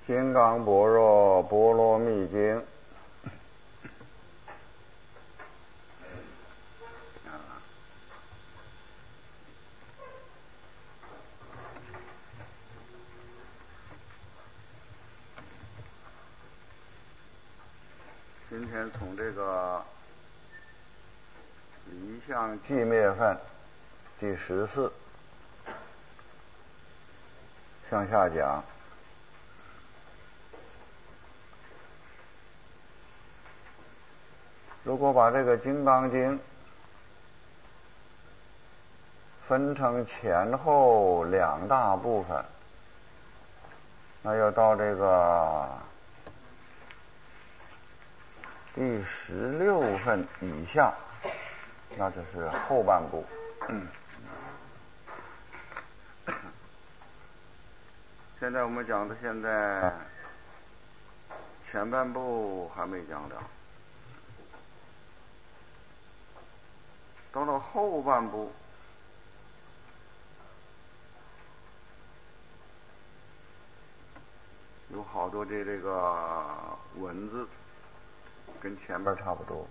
金刚般若波罗蜜经今天从这个离相寂灭分第14向下讲。如果把这个《金刚经》分成前后两大部分，那要到这个第16分以下，那就是后半部。现在我们讲的现在前半部还没讲了，到了后半部有好多的这个文字跟前面差不多。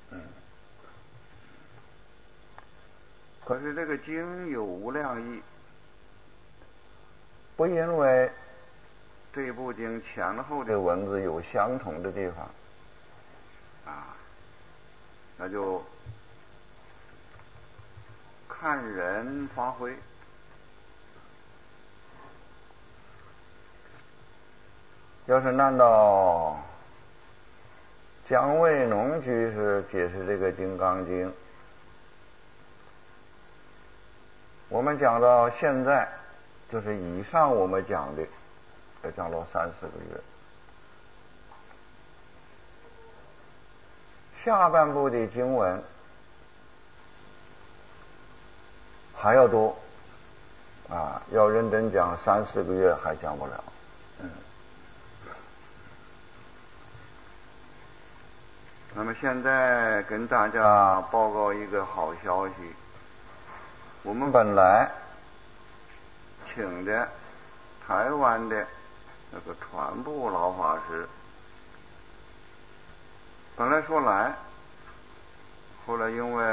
可是这个经有无量义，不因为这部经前后的文字有相同的地方那就看人发挥。要是按照姜维农居士解释这个《金刚经》，我们讲到现在，就是以上我们讲的，要讲到3-4个月。下半部的经文还要多要认真讲3-4个月还讲不了。那么现在跟大家报告一个好消息，我们本来请的台湾的那个传部老法师，本来说来，后来因为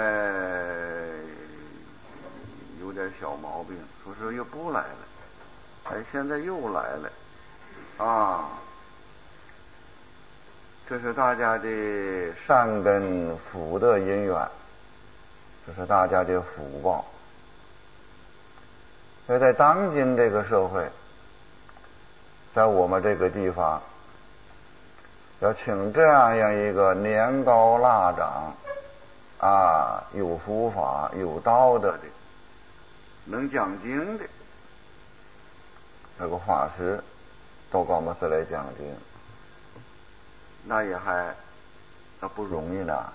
有点小毛病，说是又不来了，现在又来了这是大家的善根福德因缘，这是大家的福报。所以在当今这个社会，在我们这个地方，要请这样一个年高腊长有佛法有道德的，能讲经的那个法师到高门寺来讲经，那也还不容易呢。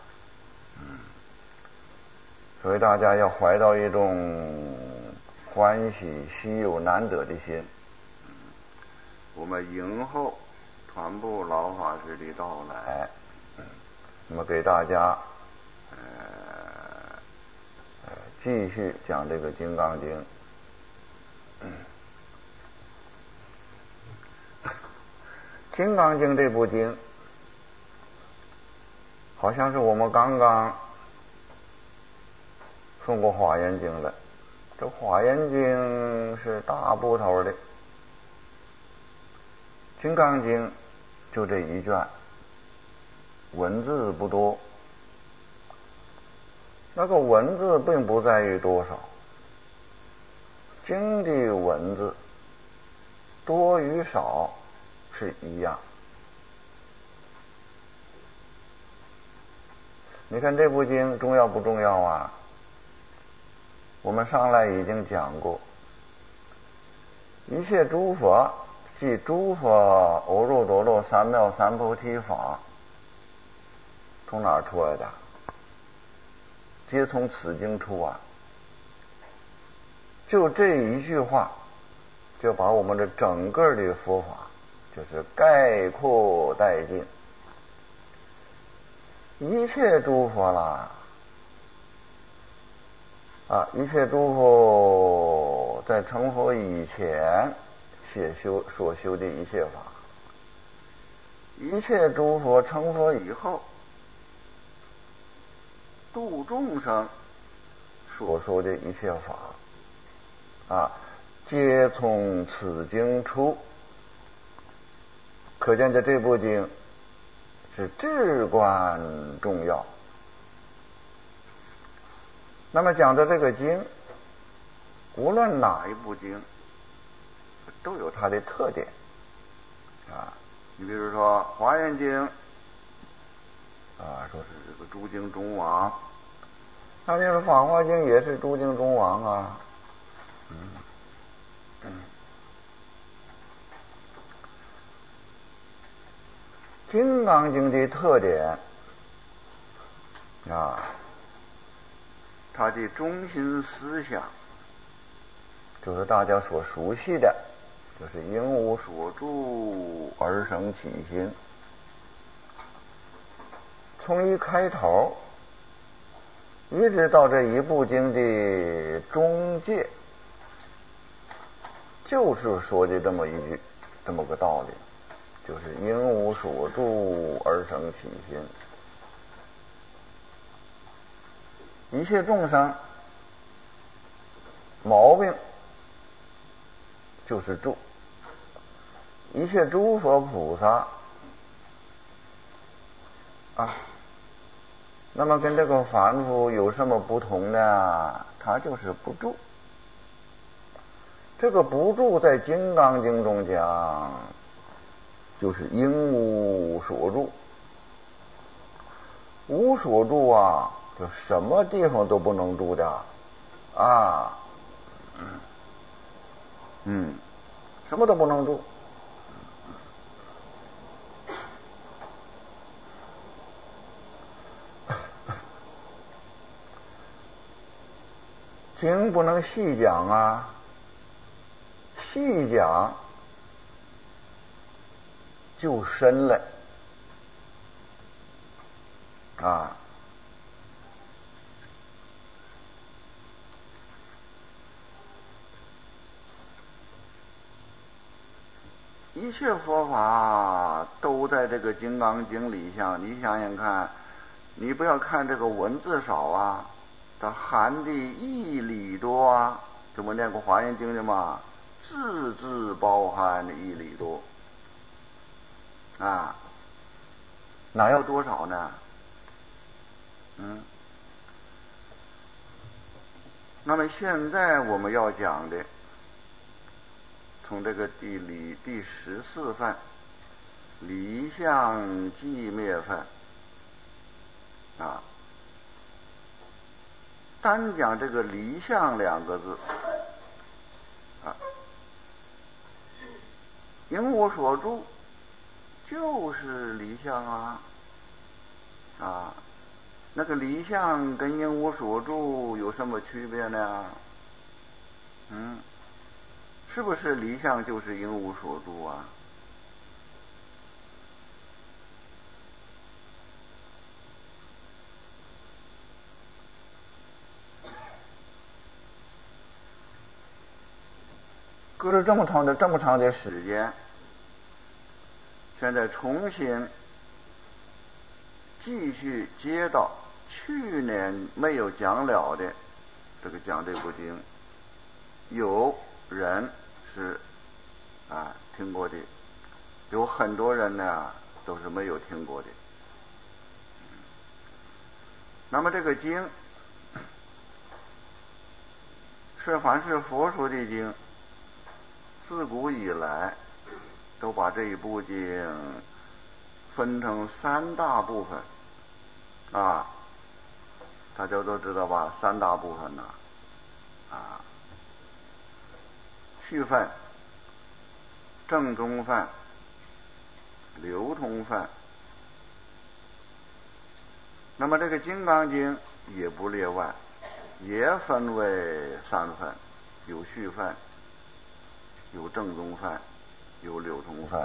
所以大家要怀到一种欢喜稀有难得的心，我们迎候传部老法师的到来。那么给大家继续讲这个《金刚经》。《金刚经》这部经好像是我们刚刚送过华严经了。这华严经是大部头的，《金刚经》就这一卷，文字不多。那个文字并不在于多少，经的文字多与少是一样。你看这部经重要不重要我们上来已经讲过，一切诸佛即诸佛阿耨多罗三藐三菩提法，从哪儿出来的？皆从此经出就这一句话，就把我们的整个的佛法就是概括殆尽。一切诸佛一切诸佛在成佛以前所修的一切法， 一切诸佛成佛以后，度众生所说的一切法皆从此经出。可见这部经是至关重要。那么讲的这个经，无论哪一部经都有它的特点你比如说《华严经》说是这个诸经中王，那就是《法华经》也是诸经中王金刚经的特点它的中心思想就是大家所熟悉的，就是应无所住而生起心。从一开头一直到这一部经的中介，就是说的这么一句，这么个道理，就是应无所住而生起心。一切众生毛病就是住，一切诸佛菩萨那么跟这个凡夫有什么不同呢？他就是不住。这个不住在《金刚经》中讲，就是应无所住。无所住就什么地方都不能住的什么都不能住。经不能细讲细讲就深了一切佛法都在这个《金刚经》里你想想看，你不要看这个文字少它含的义理多这不念过《华严经》的吗？字字包含的义理多哪有多少呢？那么现在我们要讲的，从这个第14分离相寂灭分单讲这个离相2个字应无所住就是离相那个离相跟应无所住有什么区别呢？是不是离相就是应无所住隔了这么长的时间，现在重新继续接到去年没有讲了的讲这部经，有人是听过的，有很多人呢都是没有听过的。那么这个经是凡是佛说的经，自古以来都把这一部经分成3大部分大家都知道吧？3大部分序分、正宗分、流通分。那么这个《金刚经》也不例外，也分为3分，有序分，有正宗分，有流通分。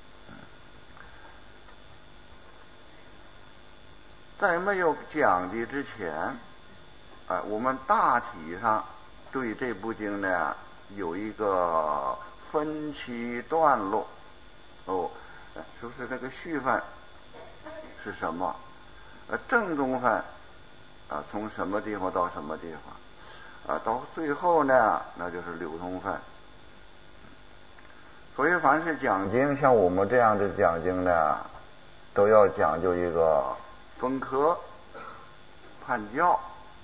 在没有讲的之前我们大体上对这部经呢有一个分期段落就是这个序分是什么？正宗分从什么地方到什么地方到最后呢，那就是流通分。所以凡是讲经，像我们这样的讲经呢，都要讲究一个分科判教。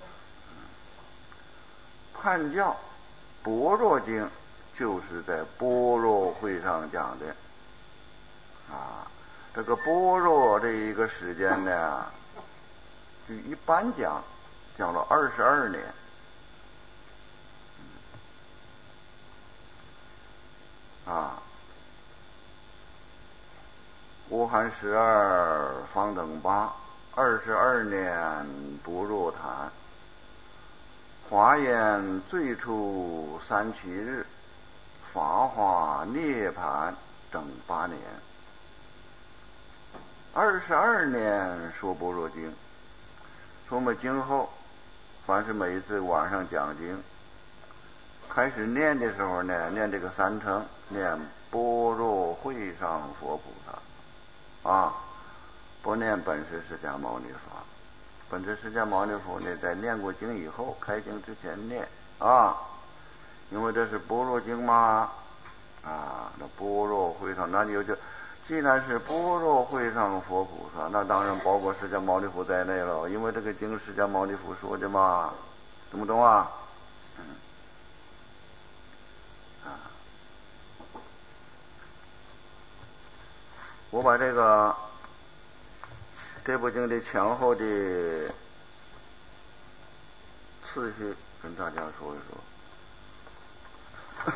判教般若经就是在般若会上讲的这个般若这一个时间呢，就一般讲了22年。阿含12方等8，22年般若谈。华严最初37日，法华涅盘整8年。22年说般若经。说我们今后凡是每一次晚上讲经，开始念的时候呢，念这个3称，念般若会上佛菩萨不念本师释迦牟尼佛。本师释迦牟尼佛呢，在念过经以后，开经之前念因为这是般若经嘛那般若会上，那你就既然是般若会上佛菩萨，那当然包括释迦牟尼佛在内了，因为这个经释迦牟尼佛说的嘛，懂不懂我把这部经的前后的次序跟大家说一说。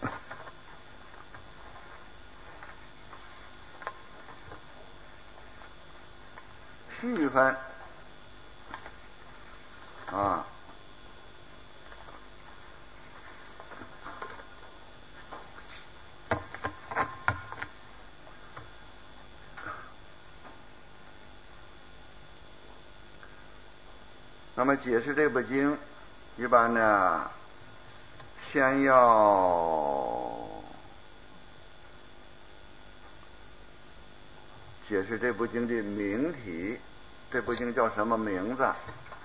序分那么解释这部经，一般呢，先要解释这部经的名题，这部经叫什么名字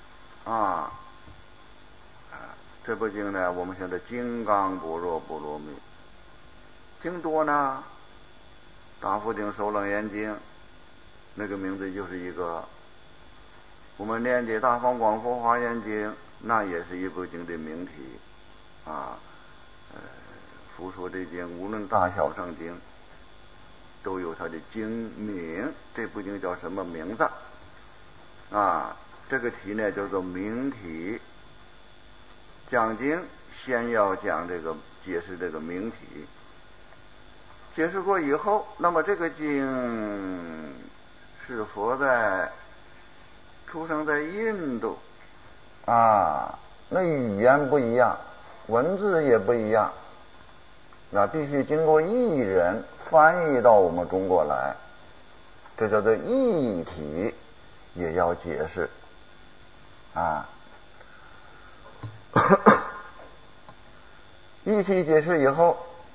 这部经呢，我们现在金刚般若波罗蜜。经多呢，大佛经、首楞严经，那个名字就是一个。我们念的大方广佛华严经，那也是一部经的名题佛说这经无论大小乘经都有它的经名。这部经叫什么名字这个题呢叫做名题。讲经先要讲这个解释这个名题，解释过以后，那么这个经是佛出生在印度那语言不一样，文字也不一样，那必须经过译人翻译到我们中国来，这叫做译体，也要解释译体解释以后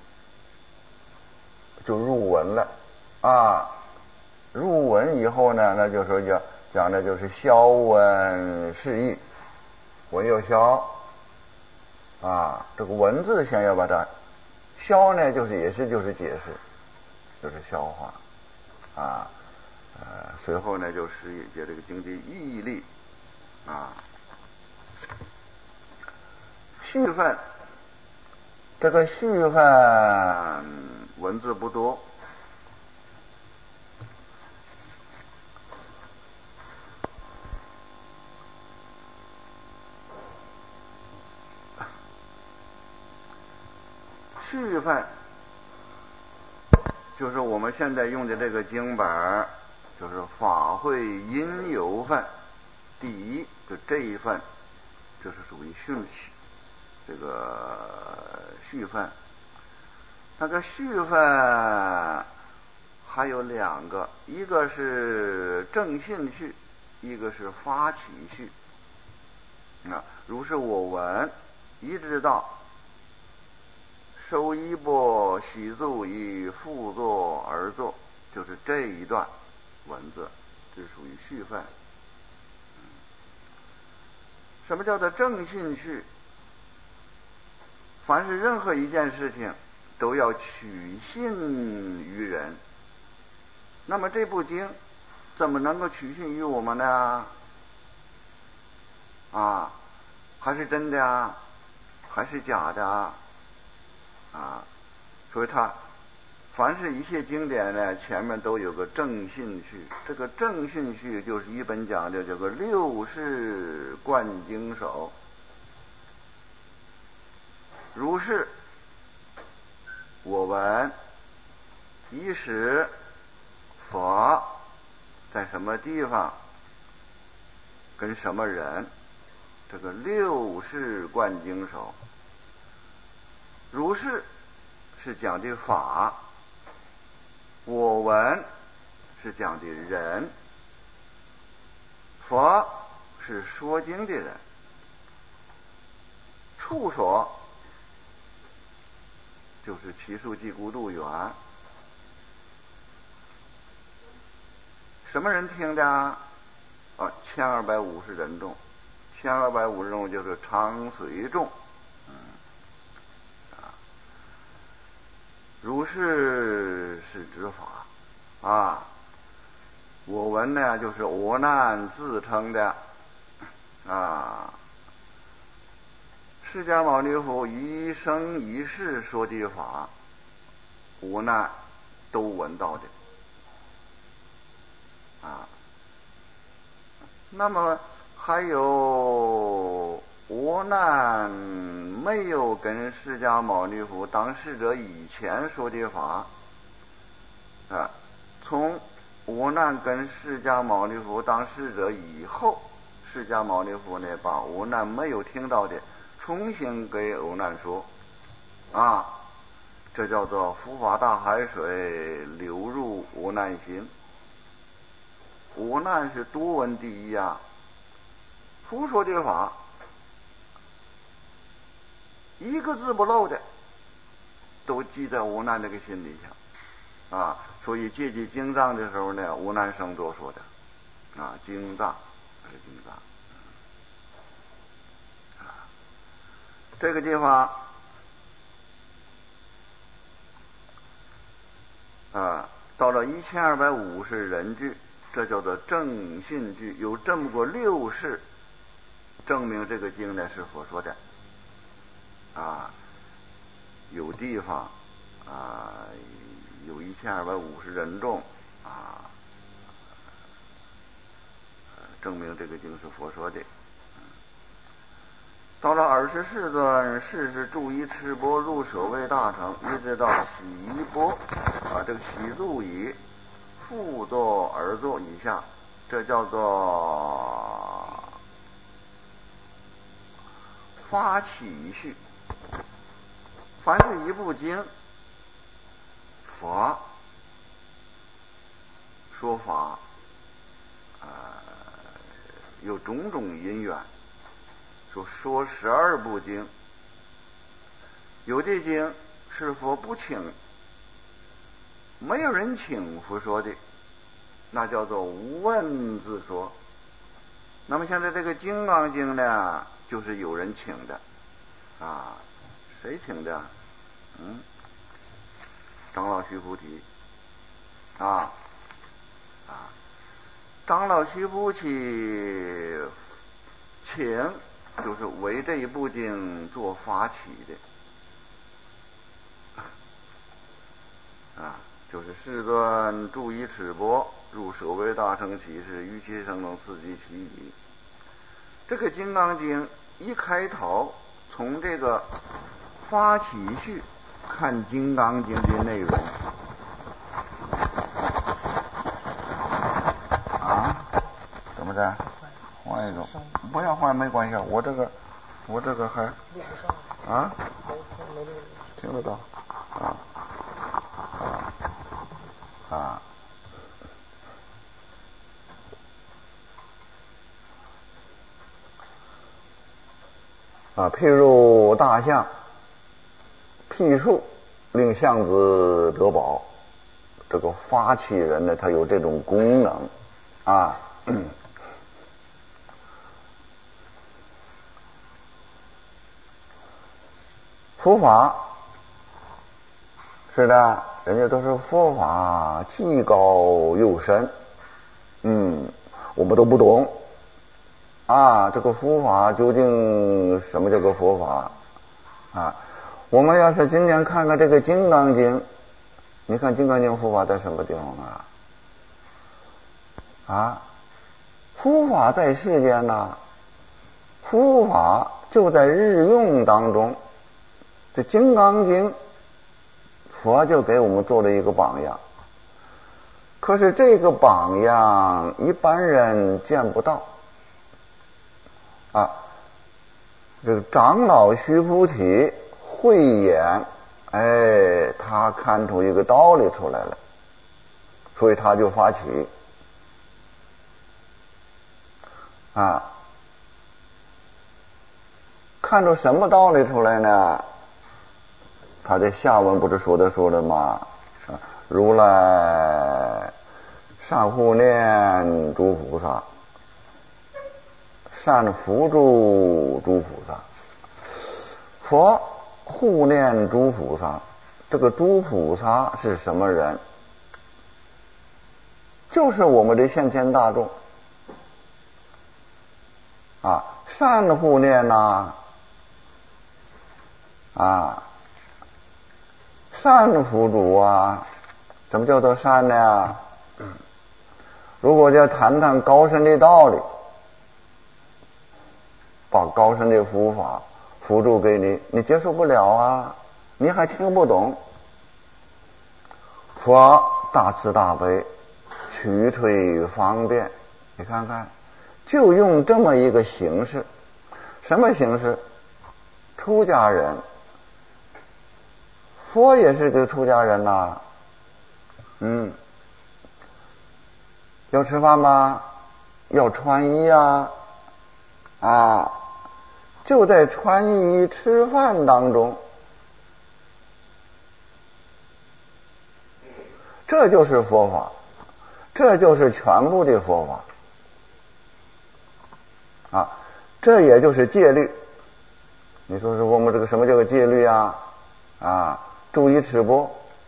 就入文了入文以后呢，那就说讲的就是消文释义。文有消这个文字先要把它消呢，就是解释，就是消化随后呢就释义，解这个经的义力序分。这个序分文字不多，序分就是我们现在用的这个经本，就是法会因由分。第一，就这一份就是属于这个序分。那个序分还有2个，一个是正信序，一个是发起序如是我闻，一直到收衣钵喜足以复作而作， 就是这一段文字，这属于序分。什么叫做正信序？凡是任何一件事情都要取信于人。那么这部经怎么能够取信于我们呢？还是真的啊？还是假的啊？所以它凡是一切经典呢，前面都有个正信序。这个正信序就是一本讲的这个六世贯经手。如是我闻一时佛在什么地方跟什么人，这个六世贯经手。如是是讲的法，我闻是讲的人，佛是说经的人，处所就是祇树寂孤度园。什么人听的啊？1250人众，1250人众就是常随众。如是是指法我闻呢就是我难自称的释迦牟尼佛一生一世说的法，我难都闻到的那么还有我难没有跟释迦牟尼佛当事者以前说的法从我难跟释迦牟尼佛当事者以后，释迦牟尼佛呢把我难没有听到的重新给我难说这叫做佛法大海水流入我难心。我难是多闻第一佛说的法一个字不漏的都记在我难这个心里下所以借记经藏的时候呢，我难圣座说的经藏是经藏这个地方到了1250人句，这叫做正信句，有这么个六事证明这个经呢是佛说的有地方有1250人众证明这个经是佛说的。到了24段，世是住一持钵入舍卫大乘，一直到喜钵这个喜足以复作而作以下，这叫做发起序。凡是一部经，佛说法有种种因缘，说12部经，有的经是佛不请，没有人请佛说的，那叫做无问自说。那么现在这个金刚经呢，就是有人请的谁请的？长老须菩提长老须菩提请，就是为这一部经做发起的就是世尊住一持钵入舍卫大乘起是于其生中四季其已。这个金刚经一开头从这个发起序看金刚经的内容怎么着？换一个？不要换没关系，我这个还听得到譬如大象辟树令象子得宝， 这个发起人呢，他有这种功能啊。佛法是的，人家都是佛法既高又深，我们都不懂啊。这个佛法究竟什么叫做佛法啊？我们要是今天看看这个《金刚经》，你看《金刚经》佛法在什么地方啊？佛法在世间呐，佛法就在日用当中。这《金刚经》，佛就给我们做了一个榜样。可是这个榜样一般人见不到啊。这个长老须菩提慧眼，他看出一个道理出来了，所以他就发起看出什么道理出来呢？他的下文不是说的吗？如来善护念诸菩萨，善扶助诸菩萨。佛护念诸菩萨，这个诸菩萨是什么人？就是我们的现前大众啊。善护念善扶助啊。什么叫做善呢？如果要谈谈高深的道理，把高深的佛法辅助给你，你接受不了啊，你还听不懂。佛大慈大悲，取退方便，你看看，就用这么一个形式。什么形式？出家人，佛也是个出家人呐。要吃饭吗？要穿衣就在穿衣吃饭当中，这就是佛法，这就是全部的佛法这也就是戒律。你说是我们这个什么叫个戒律注意吃播，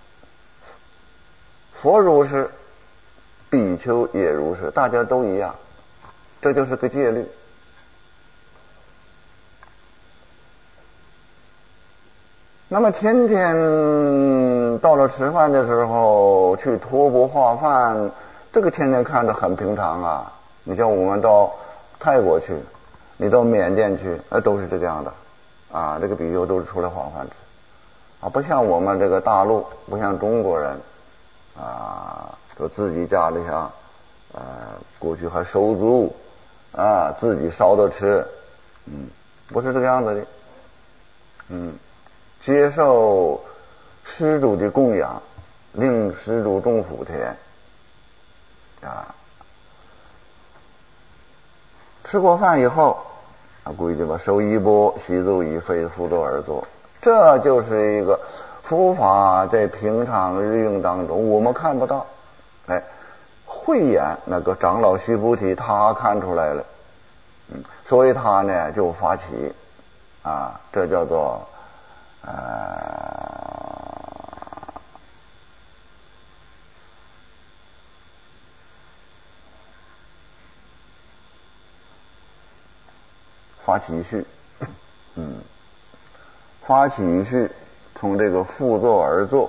佛如是，比丘也如是，大家都一样，这就是个戒律。那么天天到了吃饭的时候去托钵化饭，这个天天看着很平常你像我们到泰国去，你到缅甸去，都是这个样的这个比丘都是出来化饭吃不像我们这个大陆，不像中国人都自己家里过去还收租自己烧着吃，不是这个样子的。接受施主的供养，令施主种福田吃过饭以后规矩吧，收衣钵，习足以废，辅佐而坐。这就是一个佛法在平常日用当中我们看不到。慧眼那个长老须菩提他看出来了，所以他呢就发起这叫做发起序，发起序从这个复坐而坐，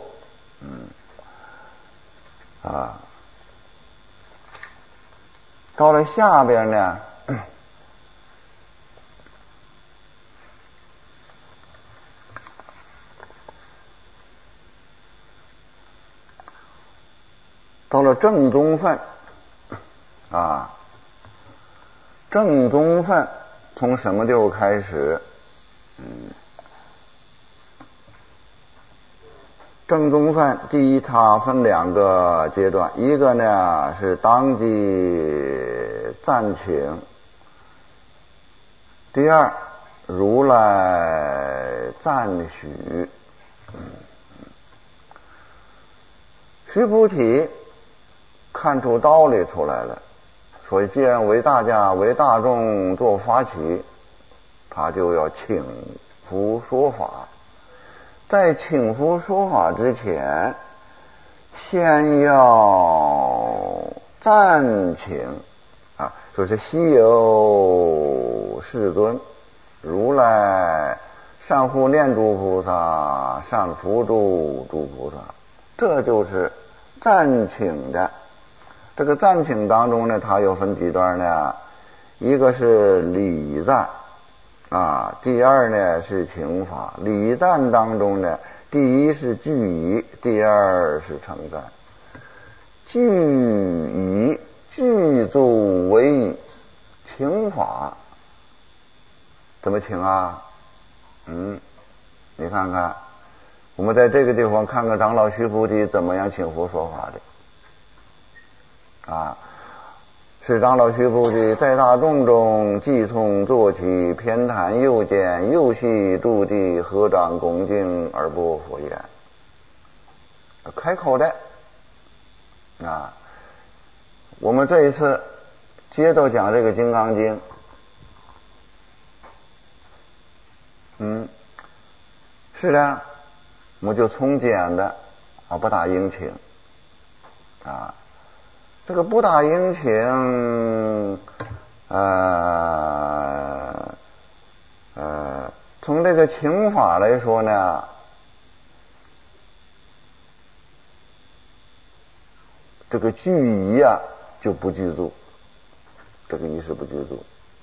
到了下边呢，到了正宗分正宗分从什么地方开始？正宗分第一，它分两个阶段，一个呢是当即暂请，第二如来赞许。 须菩提看出道理出来了，所以既然为大家为大众做发起，他就要请佛说法。在请佛说法之前，先要暂请啊，说是昔有世尊，如来善护念诸菩萨，善福诸菩萨，这就是暂请的。这个暂请当中呢，它又分几段呢？一个是礼赞啊，第二呢是请法。礼赞当中呢，第一是具仪，第二是称赞。具仪具足为仪，请法怎么请啊？你看看，我们在这个地方看看长老须菩提怎么样请佛说法的啊。是长老须菩提在大众中，即从坐起，偏袒右肩，右膝住地，合掌恭敬而不佛言。开口的啊。我们这一次接着讲这个《金刚经》，是的，我们就从简的啊，不大殷勤啊。这个不大殷勤，从这个请法来说呢，这个具仪啊就不具足，这个仪是不具足。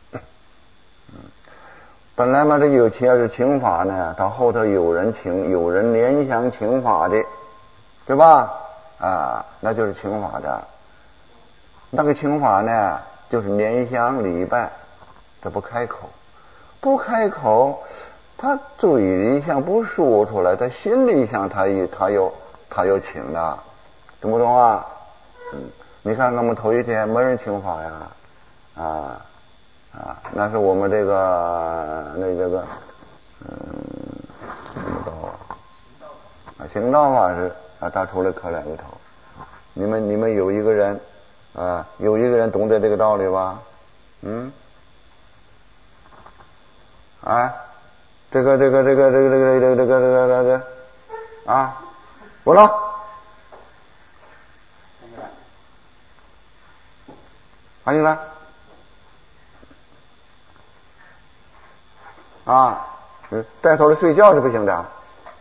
本来嘛，这有要是请法呢，他后头有人请，有人联想请法的，对吧？啊，那就是请法的。那个请法呢，就是拈香礼拜，他不开口，不开口，他嘴里想不说出来，他心里想他有请的，懂不懂啊？你看我们头一天没人请法呀，那是我们这个行道法师啊，他出来磕两个头。你们有一个人有一个人懂得这个道理吧？这个我了。欢迎来带头的睡觉是不行的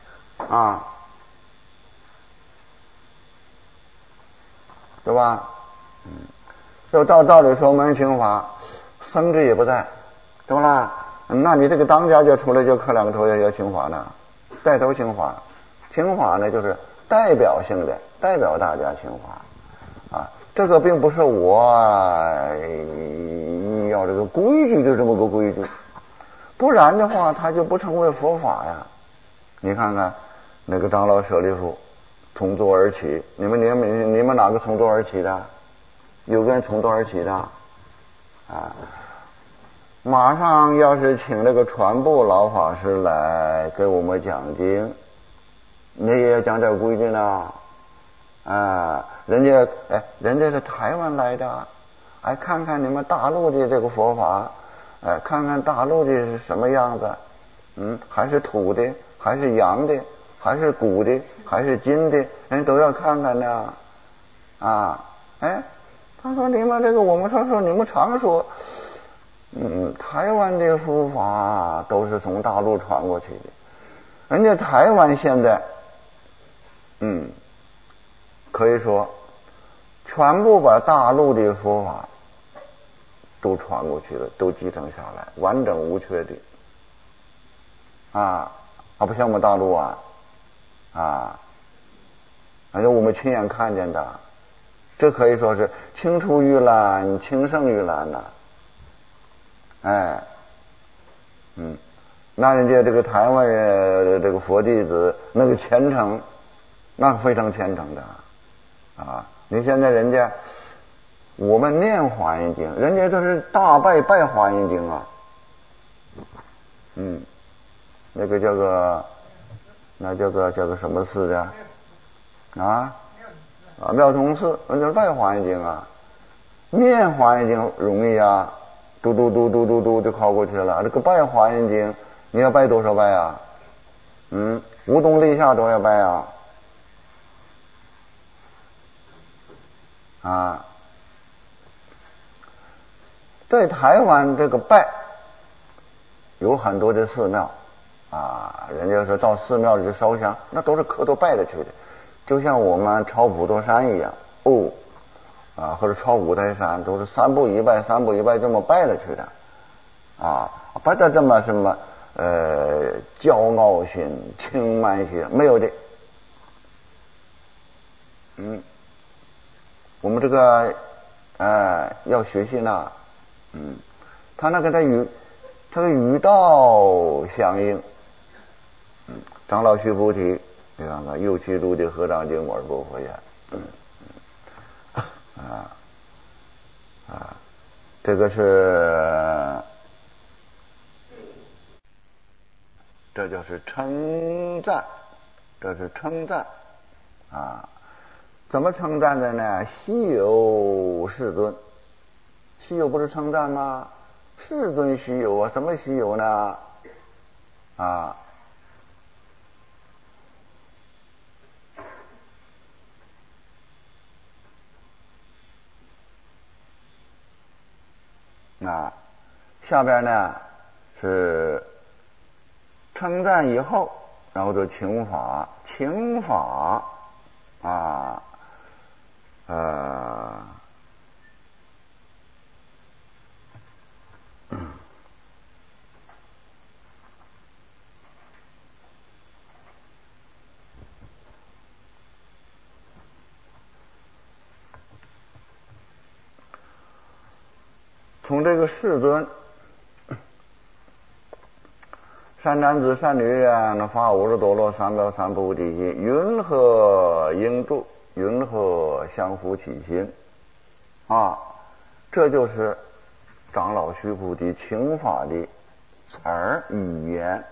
对吧？就道理说没人请法，僧智也不在，对不啦？那你这个当家就出来就磕两个头要请法呢，带头请法。请法呢就是代表性的，代表大家请法这个并不是我要这个规矩，就这么个规矩，不然的话它就不成为佛法呀。你看看那个长老舍利弗从座而起，你们哪个从座而起的？有个人从座而起的马上要是请那个传部老法师来给我们讲经，你也要讲点规矩呢人家是台湾来的，看看你们大陆的这个佛法，看看大陆的是什么样子，还是土的，还是洋的，还是古的，还是金的，人都要看看呢他说你们这个我们说你们常说台湾的佛法都是从大陆传过去的，人家台湾现在可以说全部把大陆的佛法都传过去了，都继承下来，完整无缺的不像我们大陆而且我们亲眼看见的，这可以说是青出于蓝，青胜于蓝那人家这个台湾人这个佛弟子那个虔诚，那非常虔诚的你现在人家我们念华严经，人家这是大拜华严经那个叫个什么寺的啊，妙通寺那就是拜华严经啊，念华严经容易啊，嘟嘟嘟嘟嘟嘟就考过去了。这个拜华严经，你要拜多少拜啊？无冬立夏都要拜啊。啊，在台湾这个拜有很多的寺庙啊，人家说到寺庙里去烧香，那都是磕头拜的去的，就像我们朝普陀山一样或者朝五台山，都是三步一拜这么拜了去的啊，不得这么什么骄傲心、轻慢心，没有的。我们这个要学习呢，他那个他的语道相应，长老须菩提，你看看右七度的合掌经文不佛言，这个这就是称赞，这是称赞啊。怎么称赞的呢？稀有世尊，稀有不是称赞吗？世尊稀有啊，什么稀有呢？下边呢是称赞以后，然后就请法，从这个世尊善男子善女人，发50多罗三藐三菩提心，云何应住？云何相扶起心？这就是长老须菩提请法的词儿语言。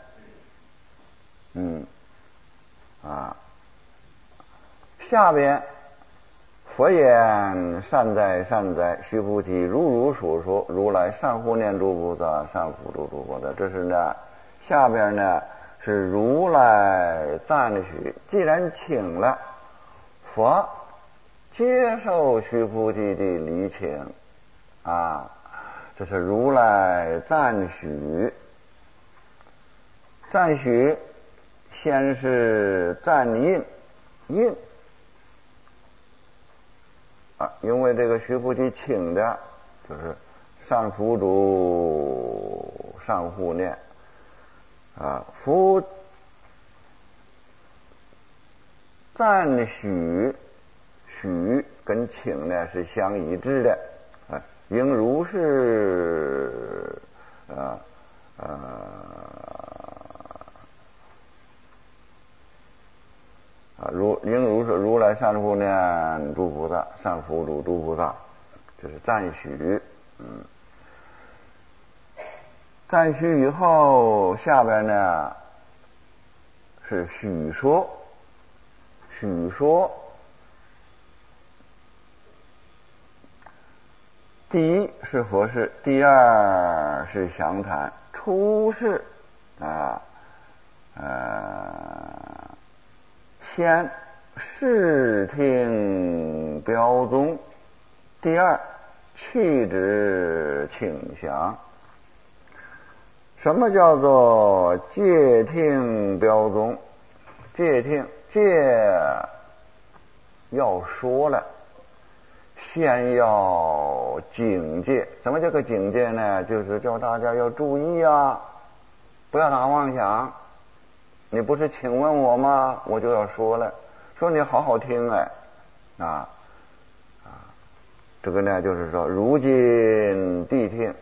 下边佛言：善哉善哉，须菩提，如所说，如来善护念诸菩萨，善辅助诸菩萨。这是呢，下边呢是如来赞许。既然请了，佛接受须菩提的礼请这是如来赞许。赞许先是赞印，因为这个须菩提请的就是善辅助、善护念夫赞许跟请呢是相一致的应如是应如是如来善护念诸菩萨，善辅助诸菩萨，这是赞许。赞许以后，下边呢是许说。第一是佛事，第二是详谈。初是先视听标宗，第二去之请详。什么叫做戒听标宗？戒要说了，先要警戒。什么叫个警戒呢？就是叫大家要注意不要打妄想。你不是请问我吗？我就要说了，说你好好听这个呢就是说如今谛听，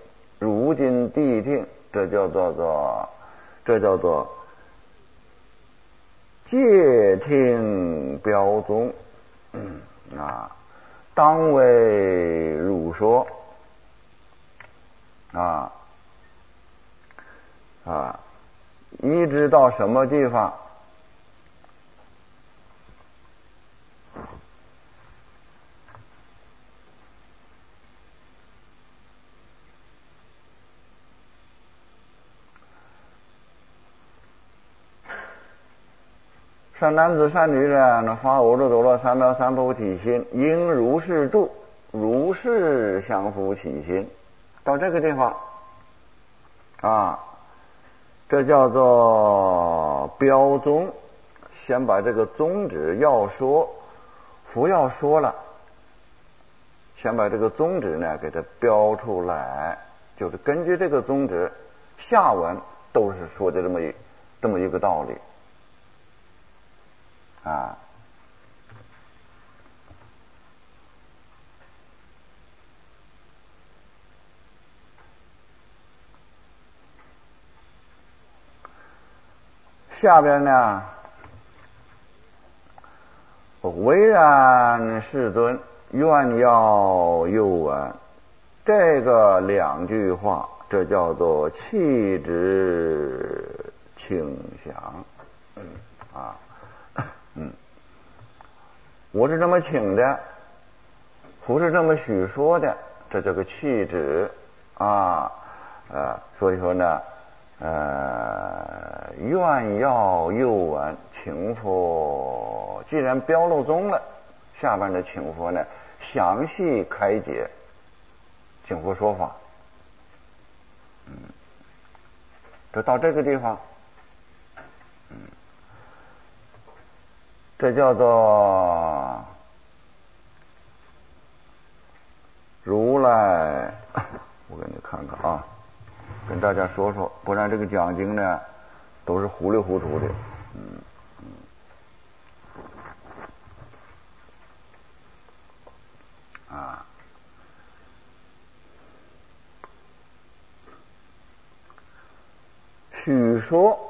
这叫做戒听标宗当为汝说一直到什么地方善男子善女人，发无着多罗三藐三菩提心，应如是住，如是降伏其心。到这个地方啊，这叫做标宗。先把这个宗旨要说不要说了，先把这个宗旨呢给它标出来，就是根据这个宗旨，下文都是说的这么一个道理啊。下边呢，唯然世尊，愿要右闻。这个两句话，这叫做气质倾向。我是这么请的，不是这么许说的，这叫个气质啊。所以说呢，愿要右闻，请佛既然标漏宗了，下边的请佛呢详细开解，请佛说法。就到这个地方，这叫做如来。我给你看看啊，跟大家说说，不然这个讲经呢都是糊里糊涂的。许说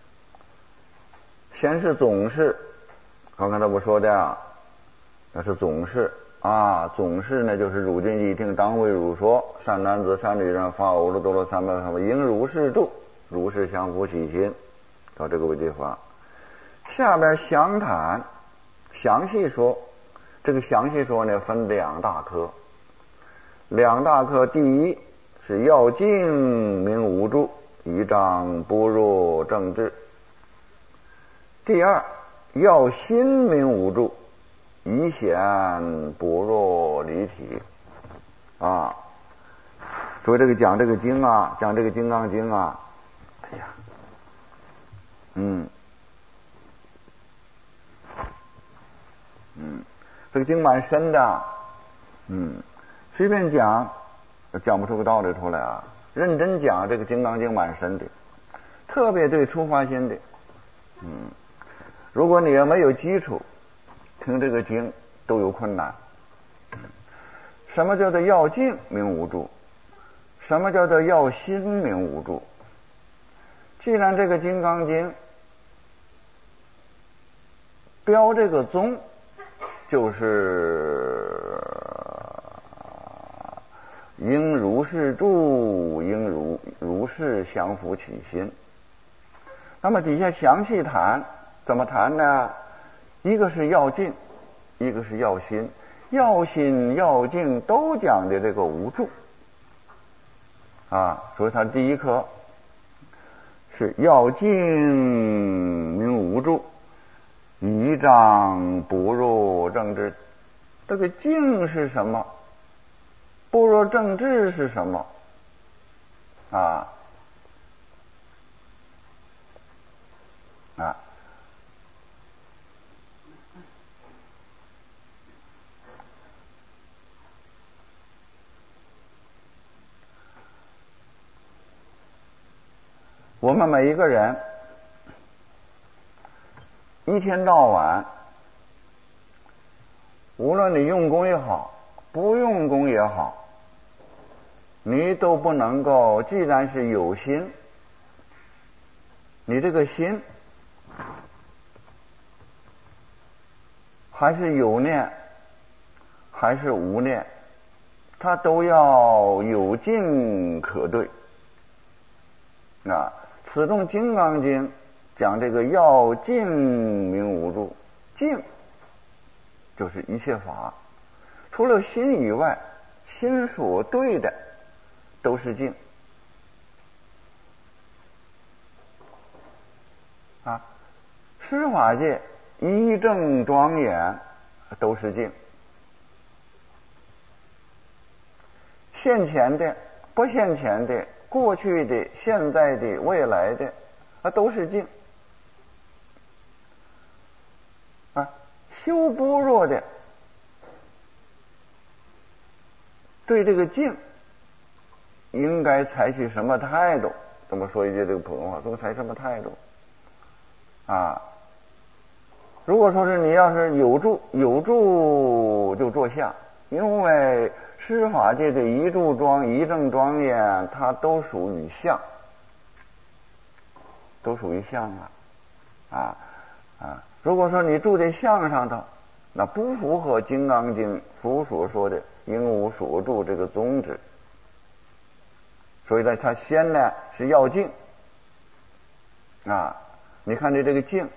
先是总是，刚才我说的啊，那是总是啊，总是呢就是汝今一听当为汝说，善男子善女人，发无着多罗三藐三菩提，应如是住，如是降伏其心。到这个地方，下边详谈详细说。这个详细说呢分两大科，第一是要静明无住，以彰般若正智；第二要心明无住，以显般若离体啊。所以这个讲这个经啊，讲这个金刚经啊，哎呀，这个经蛮深的，随便讲不出个道理出来啊。认真讲这个金刚经蛮深的，特别对出发心的。如果你要没有基础，听这个经都有困难。什么叫做要静明无住？什么叫做要心明无住？既然这个金刚经标这个宗，就是应如是住，应如是降伏其心。那么底下详细谈，怎么谈呢？一个是要静，一个是要心。要心要静都讲的这个无住啊，所以他第一课是要静明无住，以彰般若正智。这个静是什么？般若正智是什么？我们每一个人一天到晚，无论你用功也好，不用功也好，你都不能够，既然是有心，你这个心还是有念还是无念，它都要有静可对。此中金刚经讲这个要静明无住，静就是一切法，除了心以外，心所对的都是静施法界仪正庄严，都是境。现前的、不现前的、过去的、现在的、未来的，都是境。修般若的，对这个境应该采取什么态度？这么说一句这个普通话，都采取什么态度？如果说是你要是有住就坐下，因为施法界的仪正庄严，它都属于相，都属于相如果说你住在相上头，那不符合《金刚经》佛所说的应无所住这个宗旨。所以呢，它先呢是要静你看你这个静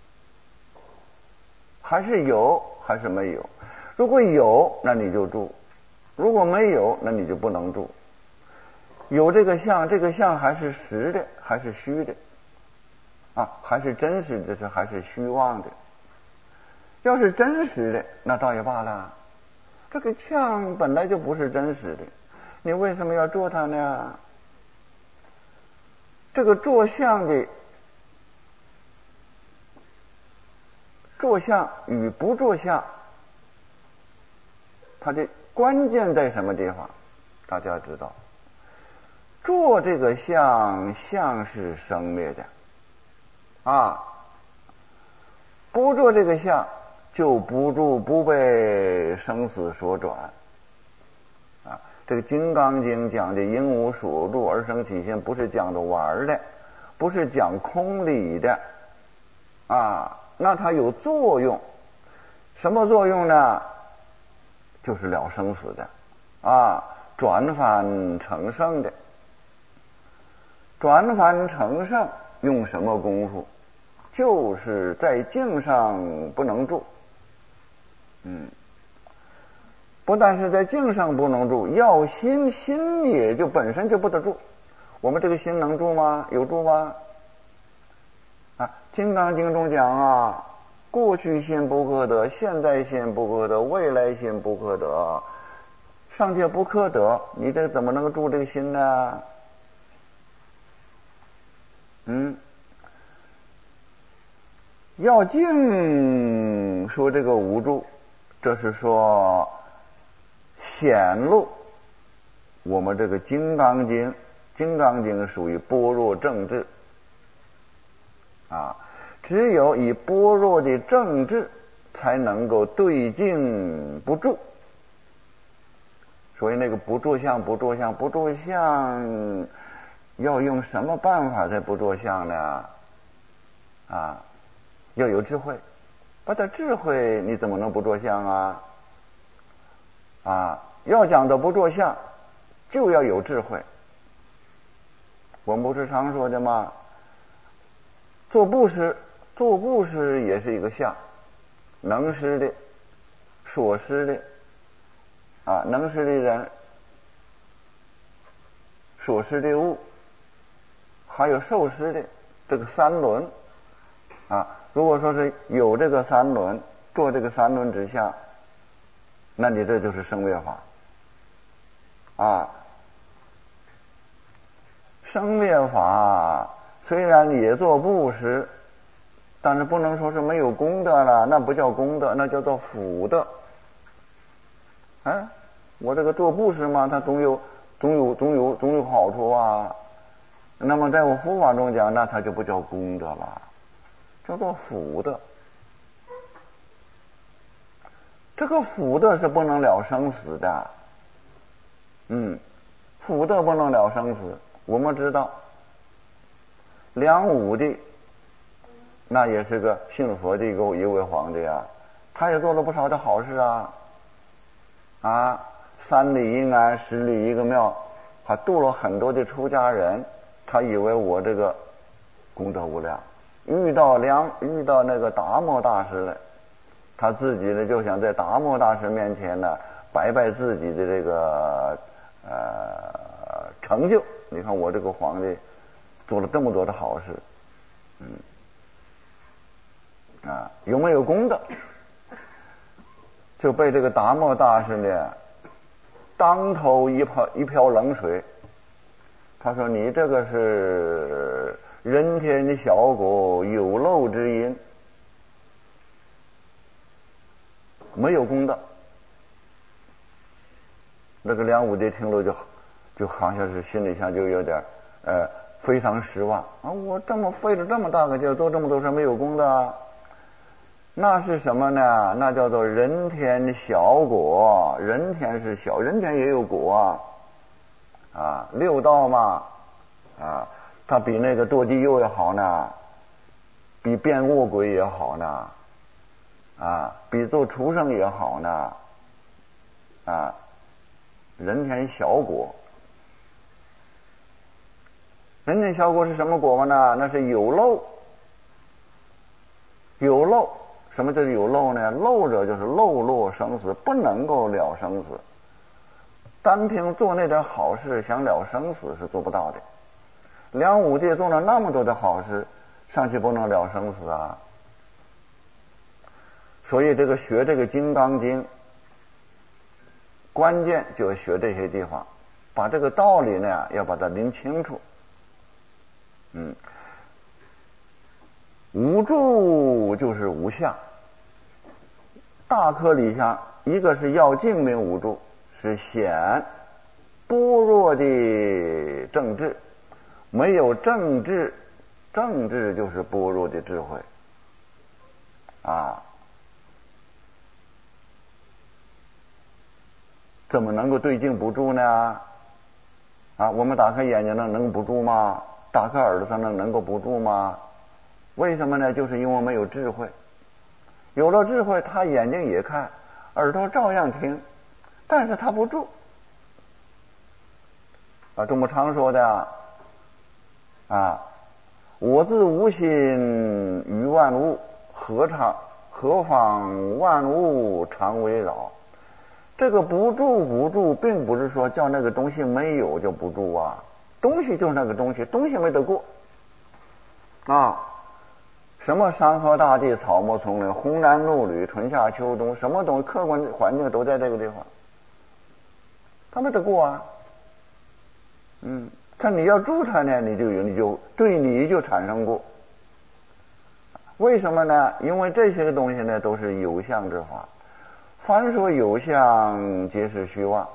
还是有还是没有？如果有，那你就住；如果没有，那你就不能住。有这个相，这个相还是实的，还是虚的还是真实的，还是虚妄的？要是真实的，那倒也罢了。这个相本来就不是真实的，你为什么要做它呢？这个做相与不做相，它的关键在什么地方？大家知道，做这个相是生灭的不做这个相就不被生死所转这个《金刚经》讲的应无所住而生起心，不是讲着玩的，不是讲空理的那它有作用，什么作用呢？就是了生死的转凡成圣的。转凡成圣用什么功夫？就是在境上不能住不但是在境上不能住，要心也就本身就不得住。我们这个心能住吗？有住吗？金刚经中讲过去心不可得，现在心不可得，未来心不可得，上界不可得，你这怎么能够住这个心呢？要静说这个无住，这是说显露我们这个金刚经属于般若正智只有以般若的正智才能够对境不住。所以那个不做相要用什么办法才不做相呢？要有智慧。不但智慧，你怎么能不做相要讲的不做相，就要有智慧。我们不是常说的吗？做布施也是一个相，能施的、所施的能施的人、所施的物，还有受施的这个三轮如果说是有这个三轮，做这个三轮之相，那你这就是生灭法生灭法虽然也做布施，但是不能说是没有功德了，那不叫功德，那叫做福德我这个做布施嘛，它总有好处那么在我佛法中讲，那它就不叫功德了，叫做福德。这个福德是不能了生死的福德不能了生死。我们知道梁武帝那也是个信佛的一位皇帝他也做了不少的好事3里一庵10里一个庙，还度了很多的出家人。他以为我这个功德无量，遇到那个达摩大师了，他自己呢就想在达摩大师面前呢摆自己的这个成就。你看我这个皇帝做了这么多的好事啊，有没有功德？就被这个达摩大师呢当头一瓢冷水。他说：“你这个是人天小果，有漏之因，没有功德。”那个梁武帝听了就好像是心里想就有点非常失望啊！我这么费了这么大个劲做这么多事没有功德，那是什么呢？那叫做人天小果。人天是小，人天也有果啊，六道嘛啊，它比那个堕地狱也好呢，比变恶鬼也好呢啊，比做畜生也好呢啊。人天小果，人天小果是什么果呢？那是有漏。有漏，什么叫有漏呢？漏者就是漏落生死，不能够了生死。单凭做那点好事想了生死是做不到的。梁武帝做了那么多的好事，尚且不能了生死啊！所以学这个《金刚经》，关键就学这些地方，把这个道理呢要把它拎清楚。无住就是无相，大颗理想，一个是要净明无住，是显般若的正智，没有正智，正智就是般若的智慧啊。怎么能够对镜不住呢？啊，我们打开眼睛能不住吗？打开耳朵能够不住吗？为什么呢？就是因为没有智慧。有了智慧，他眼睛也看，耳朵照样听，但是他不住啊。这么常说的啊，我自无心于万物，何妨万物常围绕。这个不住，并不是说叫那个东西没有就不住啊，东西就是那个东西，东西没得过啊。什么山河大地、草木丛林、红蓝绿绿、春夏秋冬，什么东西客观环境都在这个地方，它没得过啊。但你要住它呢，你就对你就产生过。为什么呢？因为这些东西呢都是有相之法。凡说有相，皆是虚妄。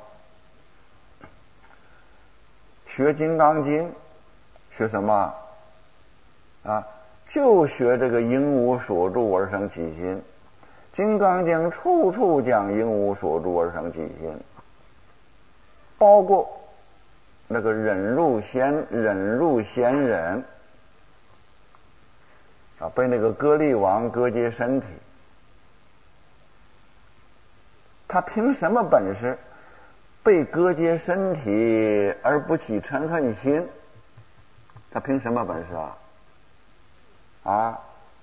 学《金刚经》，学什么啊？就学这个因无所住而生起心。《金刚经》处处讲因无所住而生起心，包括那个忍辱仙人啊，被那个割力王割截身体。他凭什么本事被割截身体而不起嗔恨心？他凭什么本事啊？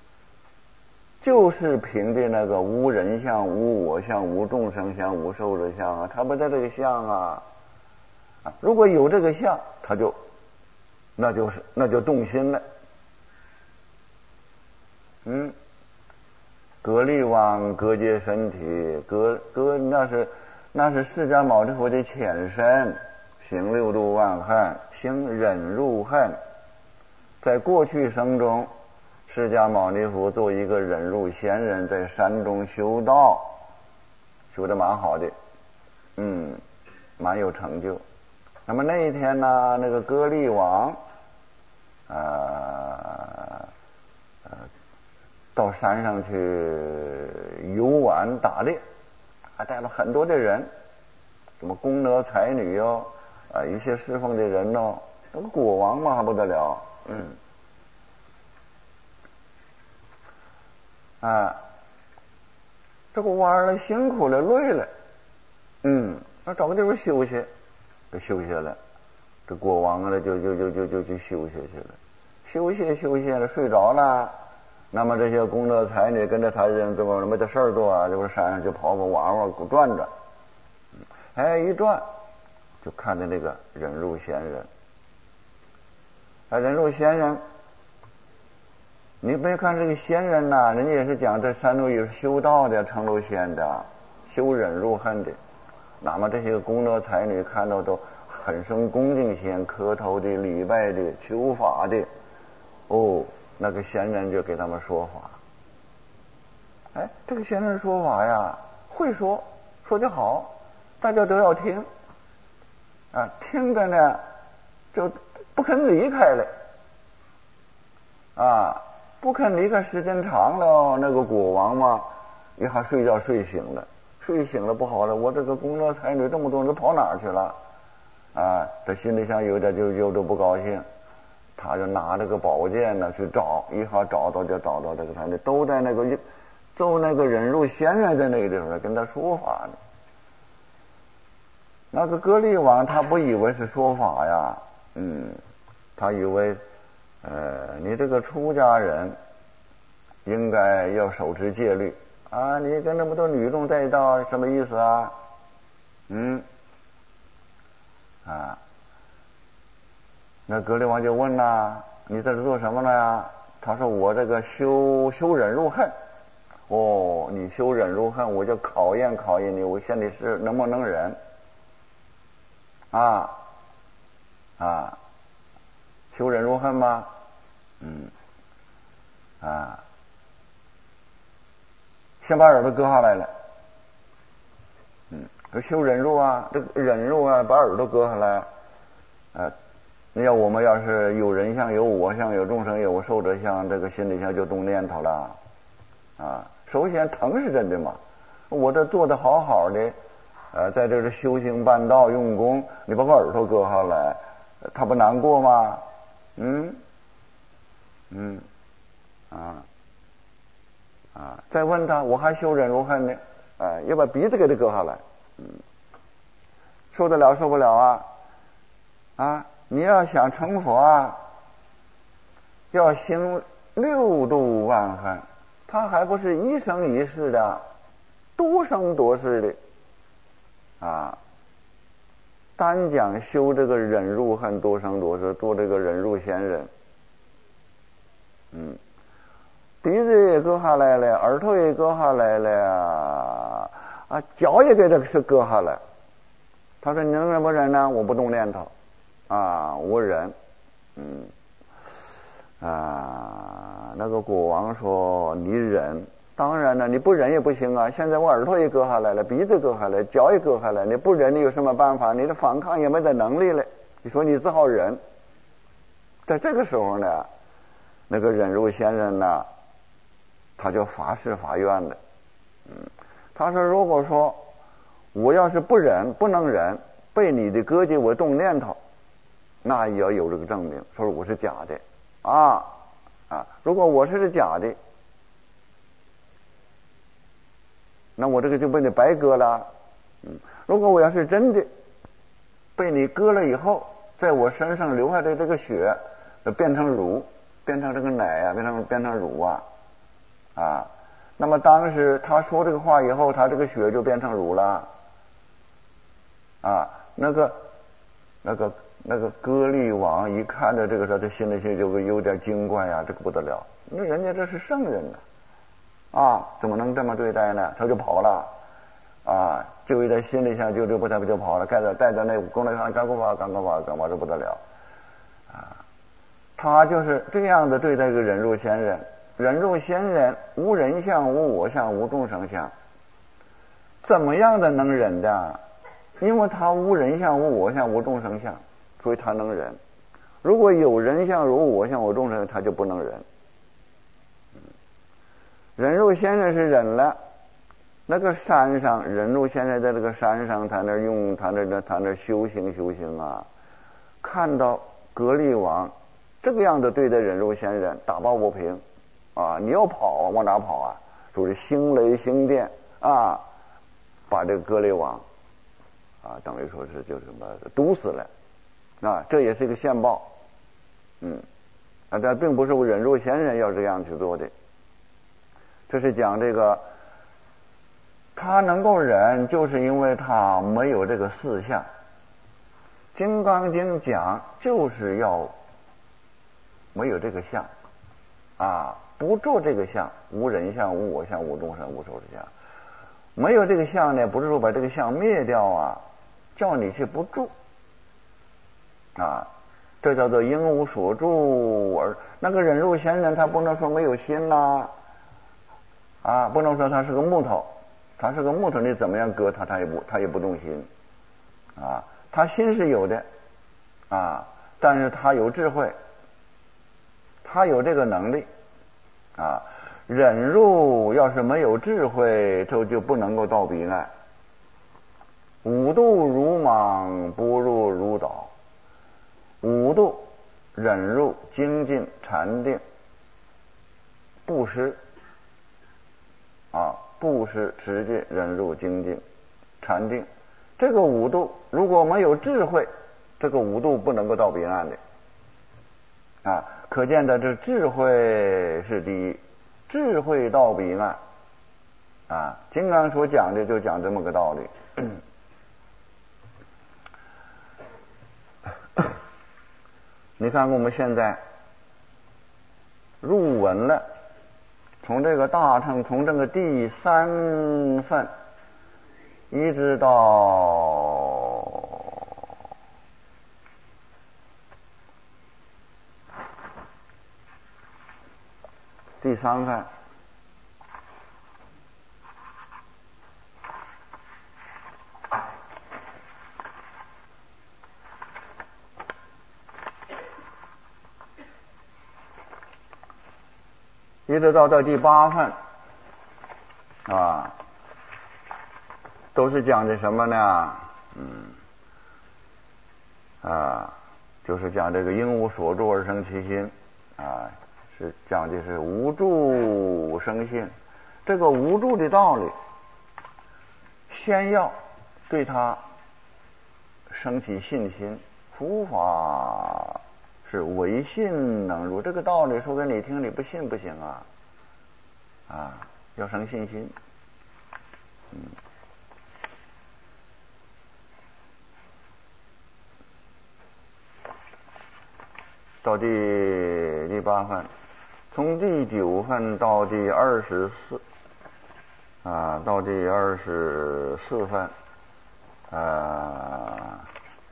就是凭的那个无人相、无我相、无众生相、无寿者相啊，他不在这个相啊。如果有这个相，他就那就动心了。割力王割截身体，那是释迦牟尼佛的前身，行六度万恨，行忍辱恨。在过去生中，释迦牟尼佛做一个忍辱仙人，在山中修道，修得蛮好的，蛮有成就。那么那一天呢，那个割力王到山上去游玩打猎，还带了很多的人，什么宫娥才女一些侍奉的人那个国王嘛还不得了，这个玩了辛苦了累了，那找个地方休息，就休息了。这国王就去休息去了，休息了睡着了。那么这些宫娥才女跟着他人这么没得事儿做啊，就是山上就跑玩转着，一转就看见那个忍辱仙人。忍辱仙人你别看这个仙人呐，人家也是讲这山中有修道的成了仙的，修忍辱恨的。那么这些宫娥才女看到都很生恭敬心，磕头的、礼拜的、求法的。哦，那个仙人就给他们说法。哎，这个仙人说法呀，会说，说得好，大家都要听。啊，听着呢，就不肯离开了。啊，不肯离开，时间长了，那个国王嘛，一下睡觉睡醒了，睡醒了不好了，我这个宫娥才女这么多人跑哪儿去了？啊，他心里想有点就不高兴，他就拿这个宝剑呢去找，一下找到就找到这个才女，都在那个奏那个忍辱仙人在那个地方跟他说法呢。那个歌利王他不以为是说法呀，他以为你这个出家人应该要守持戒律啊，你跟那么多女众在一道什么意思啊？那歌利王就问啦，你在这做什么呢呀？他说我这个修忍辱恨。哦，你修忍辱恨，我就考验考验你，我现在是能不能忍修忍辱恨吗？先把耳朵割下来了。修忍辱啊，这个忍辱啊，把耳朵割下来。那我们要是有人相、有我相、有众生有寿者相，这个心理上就动念头了。首先疼是真的嘛，我这做的好好的，在这个修行办道用功，你把我耳朵割下来，他不难过吗？再问他，我还修忍辱恨呢，要把鼻子给他割下来，受得了受不了啊？你要想成佛啊，要行六度万恨，他还不是一生一世的，多生多世的单讲修这个忍辱恨，多生多世，做这个忍辱仙人。鼻子也割下来了，耳朵也割下来了，脚也给他是割下来。他说你能忍不忍呢？我不动念头我忍。那个国王说你忍，当然了，你不忍也不行啊。现在我耳朵也割下来了，鼻子割下来，脚也割下来，你不忍你有什么办法？你的反抗也没这能力了。你说你只好忍。在这个时候呢，那个忍辱仙人呢，他就发誓发愿的。他说如果说我要是不忍，不能忍，被你的割击我动念头，那也要有这个证明，说我是假的如果我是假的，那我这个就被你白割了。如果我要是真的被你割了以后，在我身上留下的这个血变成乳，变成这个奶变成乳那么当时他说这个话以后，他这个血就变成乳了那个歌利王一看着这个时候，他心里就有点惊怪这个不得了，那人家这是圣人怎么能这么对待呢？他就跑了就在心里想就跑了，带着那宫内上赶快跑，这不得了他就是这样的对待这个忍辱仙人。忍辱仙人无人相、无我相、无众生相，怎么样的能忍的？因为他无人相、无我相、无众生相，所以他能忍。如果有人相、有我相、有众生，他就不能忍。忍辱仙人是忍了，那个山上忍辱仙人在这个山上，他那修行看到歌利王这个样的对待忍辱仙人，打抱不平你要跑往哪跑就是星雷星电把这个歌利王等于说是就什么毒死了这也是一个现报但并不是忍辱仙人要这样去做的。这是讲这个他能够忍，就是因为他没有这个四相。金刚经讲就是要没有这个相不做这个相，无人相、无我相、无众生、无寿者相。没有这个相呢，不是说把这个相灭掉啊，叫你去不住啊，这叫做应无所住。而那个忍辱仙人，他不能说没有心呐，啊，不能说他是个木头，他是个木头，你怎么样割他，他也不动心啊，他心是有的啊，但是他有智慧，他有这个能力啊。忍辱要是没有智慧，就不能够到彼岸。五度如莽，不入如蹈。五度：忍辱、精进、禅定、布施啊，布施、持戒、忍辱、精进、禅定。这个五度如果没有智慧，这个五度不能够到彼岸的啊。可见的这智慧是第一。智慧到彼岸啊，金刚所讲的就讲这么个道理。你看我们现在入文了，从这个大乘，从这个第三份一直到第三份，一直到第八份啊，都是讲的什么呢？就是讲这个应无所住而生其心啊。是讲的是无住生信，这个无住的道理，先要对他升起信心。佛法是唯信能入，这个道理说给你听，你不信不行啊，要生信心。到第八份。从第9份到第24啊，到第24份啊，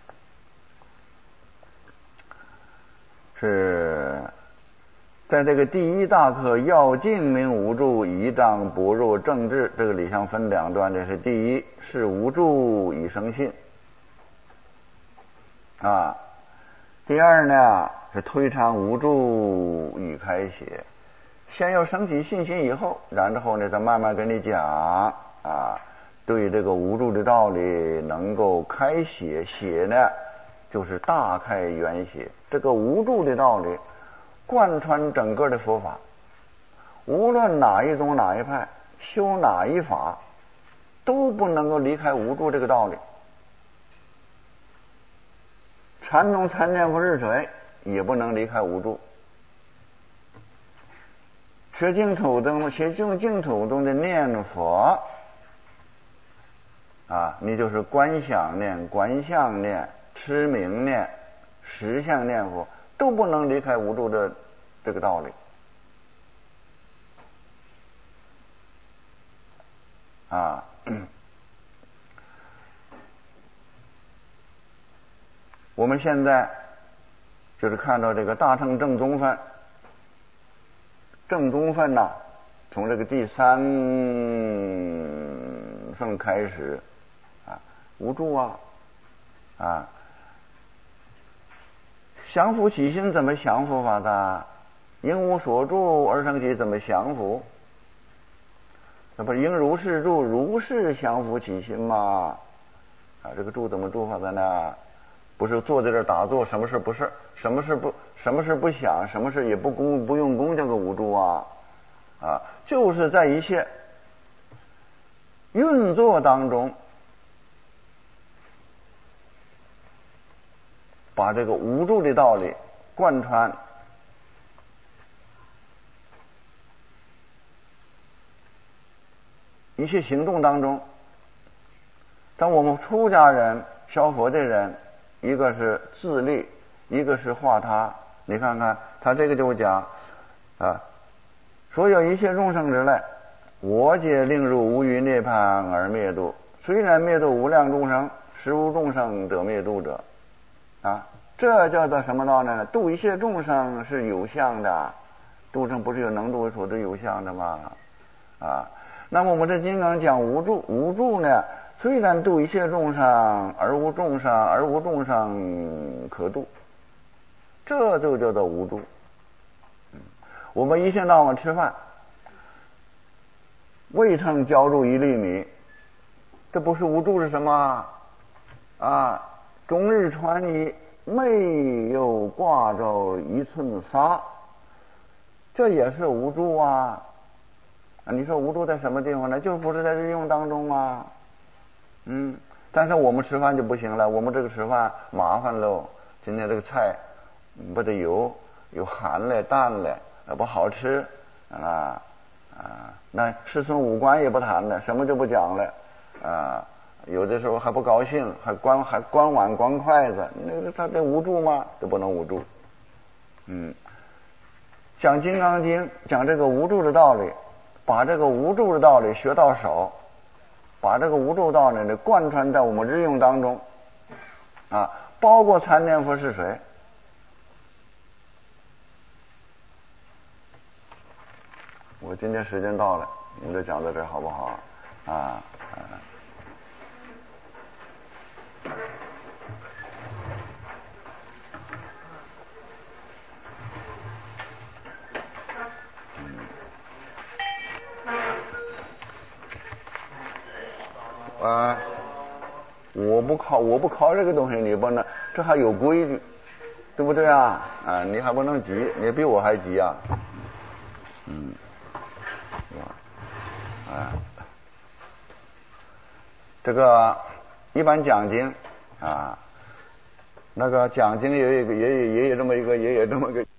是在这个第一大课要净明无住，以障不入正智，这个里上分两段，这是第一是无住以生信啊，第二呢是推尝无助以开显，先要升起信心以后，然后呢再慢慢跟你讲啊，对这个无助的道理能够开显，显呢就是大开圆显，这个无助的道理贯穿整个的佛法，无论哪一宗哪一派修哪一法，都不能够离开无助这个道理。禅宗参念佛日水也不能离开无住，学净土中的念佛啊，你就是观想念、观相念、持名念、实相念佛，都不能离开无住的这个道理啊。我们现在就是看到这个大乘正宗分，正宗分呐，从这个第三份开始啊，无住啊，降伏起心怎么降伏法的？应无所住而生起怎么降伏？那不是应如是住，如是降伏起心吗？啊，这个住怎么住法的呢？不是坐在这打坐，什么事不是，什么事不想，什么事也不用功，叫个无住啊，就是在一切运作当中，把这个无住的道理贯穿，一切行动当中。当我们出家人消佛的人，一个是自利，一个是化他。你看看他这个就讲啊， 所有一切众生之类，我皆令入无余涅槃而灭度。虽然灭度无量众生，实无众生得灭度者。啊，这叫做什么道理呢？度一切众生是有相的，度生不是有能度为所知有相的吗？啊，那么我们这经常讲无助，无助呢，虽然度一切众生，而无众生可度，这就叫做无助。我们一天到晚吃饭，未曾浇入一粒米，这不是无助是什么啊？终日穿衣，没有挂着一寸纱，这也是无助啊！你说无助在什么地方呢？就不是在日用当中啊。但是我们吃饭就不行了，我们这个吃饭麻烦喽。今天这个菜不得有寒嘞、淡嘞，不好吃啊。那世俗五官也不谈了，什么就不讲了啊。有的时候还不高兴，还关碗关筷子，那个他得无助吗？都不能无助。讲《金刚经》，讲这个无助的道理，把这个无助的道理学到手，把这个无助道理呢贯穿在我们日用当中啊，包括参念佛是谁。我今天时间到了，我们就讲到这好不好？我不考这个东西，你不能，这还有规矩，对不对啊？你还不能急，你比我还急啊。这个一般讲经啊，那个讲经也有这么个